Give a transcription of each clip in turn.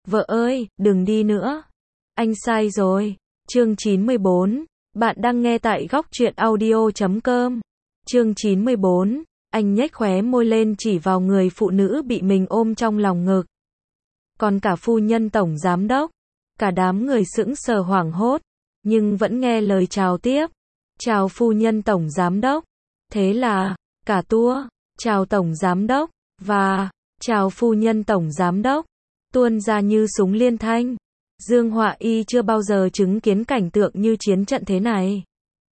Vợ ơi, đừng đi nữa. Anh sai rồi. Chương 94. Bạn đang nghe tại góc truyện audio.com. Chương 94. Anh nhếch khóe môi lên chỉ vào người phụ nữ bị mình ôm trong lòng ngực. Còn cả phu nhân tổng giám đốc. Cả đám người sững sờ hoảng hốt. Nhưng vẫn nghe lời chào tiếp. Chào phu nhân tổng giám đốc. Thế là, cả tour, chào tổng giám đốc, và, chào phu nhân tổng giám đốc. Tuôn ra như súng liên thanh. Dương Họa Y chưa bao giờ chứng kiến cảnh tượng như chiến trận thế này.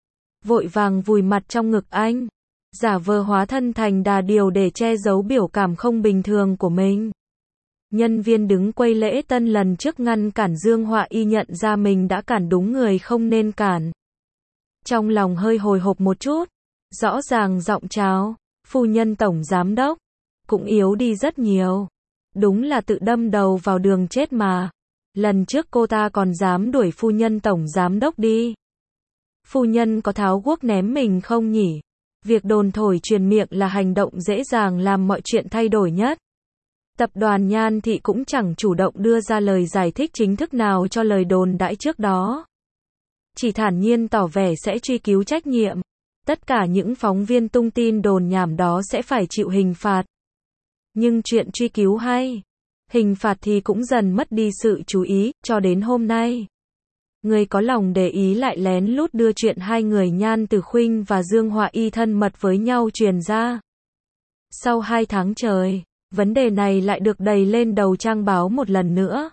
Vội vàng vùi mặt trong ngực anh. Giả vờ hóa thân thành đà điểu để che giấu biểu cảm không bình thường của mình. Nhân viên đứng quầy lễ tân lần trước ngăn cản Dương Họa Y nhận ra mình đã cản đúng người không nên cản. Trong lòng hơi hồi hộp một chút. Rõ ràng giọng chào, phu nhân tổng giám đốc, cũng yếu đi rất nhiều. Đúng là tự đâm đầu vào đường chết mà. Lần trước cô ta còn dám đuổi phu nhân tổng giám đốc đi. Phu nhân có tháo guốc ném mình không nhỉ? Việc đồn thổi truyền miệng là hành động dễ dàng làm mọi chuyện thay đổi nhất. Tập đoàn Nhan Thị cũng chẳng chủ động đưa ra lời giải thích chính thức nào cho lời đồn đãi trước đó. Chỉ thản nhiên tỏ vẻ sẽ truy cứu trách nhiệm. Tất cả những phóng viên tung tin đồn nhảm đó sẽ phải chịu hình phạt. Nhưng chuyện truy cứu hay hình phạt thì cũng dần mất đi sự chú ý, cho đến hôm nay. Người có lòng để ý lại lén lút đưa chuyện hai người Nhan Tử Khuynh và Dương Họa Y thân mật với nhau truyền ra. Sau 2 tháng trời, vấn đề này lại được đẩy lên đầu trang báo một lần nữa.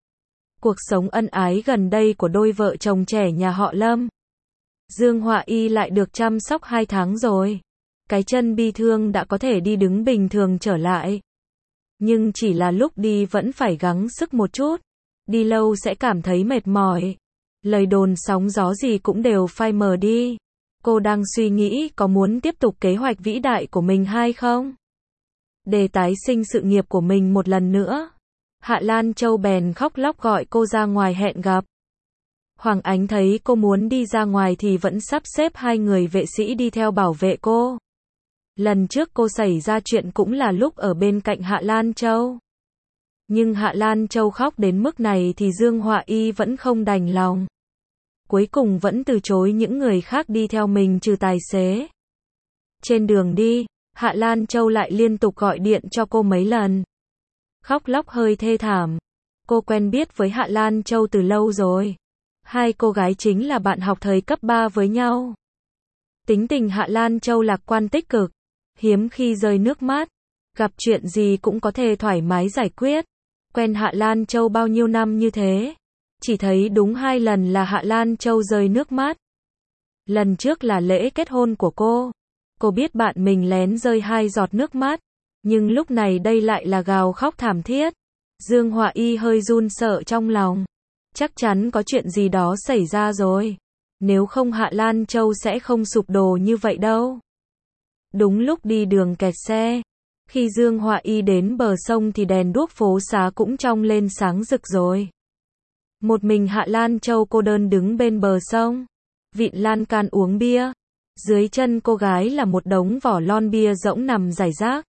Cuộc sống ân ái gần đây của đôi vợ chồng trẻ nhà họ Lâm. Dương Họa Y lại được chăm sóc 2 tháng rồi. Cái chân bi thương đã có thể đi đứng bình thường trở lại. Nhưng chỉ là lúc đi vẫn phải gắng sức một chút. Đi lâu sẽ cảm thấy mệt mỏi. Lời đồn sóng gió gì cũng đều phai mờ đi. Cô đang suy nghĩ có muốn tiếp tục kế hoạch vĩ đại của mình hay không? Để tái sinh sự nghiệp của mình một lần nữa. Hạ Lan Châu bèn khóc lóc gọi cô ra ngoài hẹn gặp. Hoàng Ánh thấy cô muốn đi ra ngoài thì vẫn sắp xếp 2 người vệ sĩ đi theo bảo vệ cô. Lần trước cô xảy ra chuyện cũng là lúc ở bên cạnh Hạ Lan Châu. Nhưng Hạ Lan Châu khóc đến mức này thì Dương Họa Y vẫn không đành lòng. Cuối cùng vẫn từ chối những người khác đi theo mình trừ tài xế. Trên đường đi, Hạ Lan Châu lại liên tục gọi điện cho cô mấy lần. Khóc lóc hơi thê thảm. Cô quen biết với Hạ Lan Châu từ lâu rồi. 2 cô gái chính là bạn học thời cấp 3 với nhau. Tính tình Hạ Lan Châu lạc quan tích cực, hiếm khi rơi nước mắt, gặp chuyện gì cũng có thể thoải mái giải quyết. Quen Hạ Lan Châu bao nhiêu năm như thế, chỉ thấy đúng 2 lần là Hạ Lan Châu rơi nước mắt. Lần trước là lễ kết hôn của cô biết bạn mình lén rơi 2 giọt nước mắt, nhưng lúc này đây lại là gào khóc thảm thiết. Dương Họa Y hơi run sợ trong lòng. Chắc chắn có chuyện gì đó xảy ra rồi. Nếu không Hạ Lan Châu sẽ không sụp đổ như vậy đâu. Đúng lúc đi đường kẹt xe. Khi Dương Họa Y đến bờ sông thì đèn đuốc phố xá cũng trong lên sáng rực rồi. Một mình Hạ Lan Châu cô đơn đứng bên bờ sông. Vịn lan can uống bia. Dưới chân cô gái là một đống vỏ lon bia rỗng nằm rải rác.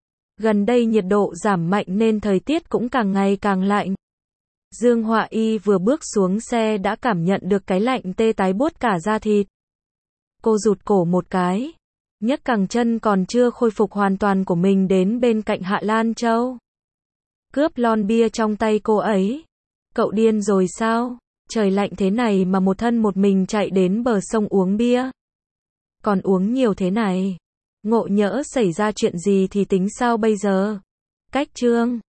Gần đây nhiệt độ giảm mạnh nên thời tiết cũng càng ngày càng lạnh. Dương Họa Y vừa bước xuống xe đã cảm nhận được cái lạnh tê tái buốt cả da thịt. Cô rụt cổ một cái, nhấc cẳng chân còn chưa khôi phục hoàn toàn của mình đến bên cạnh Hạ Lan Châu. Cướp lon bia trong tay cô ấy. Cậu điên rồi sao? Trời lạnh thế này mà một thân một mình chạy đến bờ sông uống bia. Còn uống nhiều thế này. Ngộ nhỡ xảy ra chuyện gì thì tính sao bây giờ? Cách chương